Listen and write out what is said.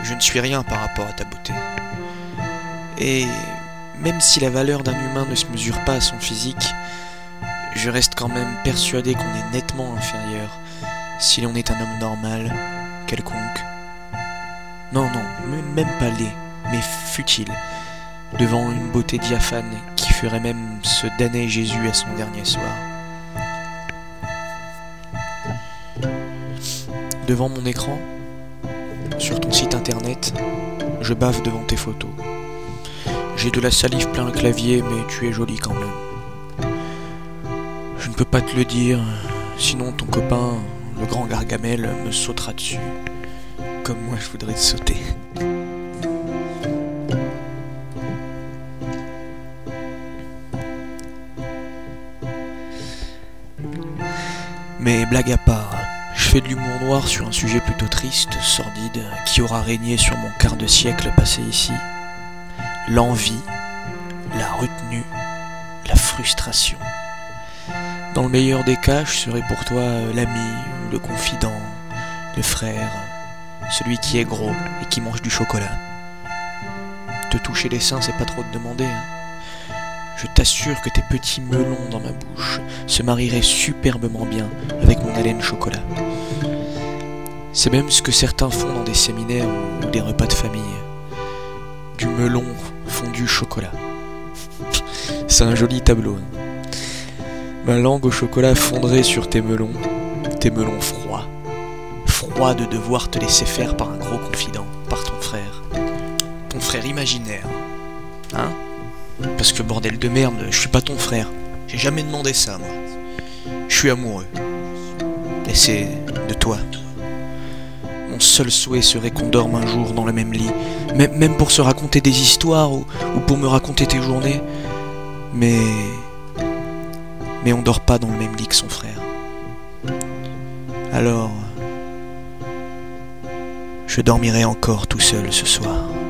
je ne suis rien par rapport à ta beauté. Et même si la valeur d'un humain ne se mesure pas à son physique, je reste quand même persuadé qu'on est nettement inférieur si l'on est un homme normal, quelconque. Non, même pas laid, mais futile, devant une beauté diaphane qui ferait même se damner Jésus à son dernier soir. Devant mon écran, sur ton site internet, je bave devant tes photos. J'ai de la salive plein le clavier, mais tu es jolie quand même. Je ne peux pas te le dire, sinon ton copain, le grand Gargamel, me sautera dessus, comme moi je voudrais te sauter. Mais blague à part, je fais de l'humour noir sur un sujet plutôt triste, sordide, qui aura régné sur mon quart de siècle passé ici. L'envie, la retenue, la frustration. Dans le meilleur des cas, je serai pour toi l'ami, le confident, le frère, celui qui est gros et qui mange du chocolat. Te toucher les seins, c'est pas trop te demander, hein. Je t'assure que tes petits melons dans ma bouche se marieraient superbement bien avec mon haleine chocolat. C'est même ce que certains font dans des séminaires ou des repas de famille. Du melon fondu chocolat. C'est un joli tableau. Ma langue au chocolat fondrait sur tes melons froids. Froid de devoir te laisser faire par un gros confident, par ton frère imaginaire. Hein? Parce que bordel de merde, je suis pas ton frère. J'ai jamais demandé ça, moi. Je suis amoureux. Et c'est de toi. Mon seul souhait serait qu'on dorme un jour dans le même lit, même pour se raconter des histoires ou pour me raconter tes journées. Mais on dort pas dans le même lit que son frère. Alors, je dormirai encore tout seul ce soir.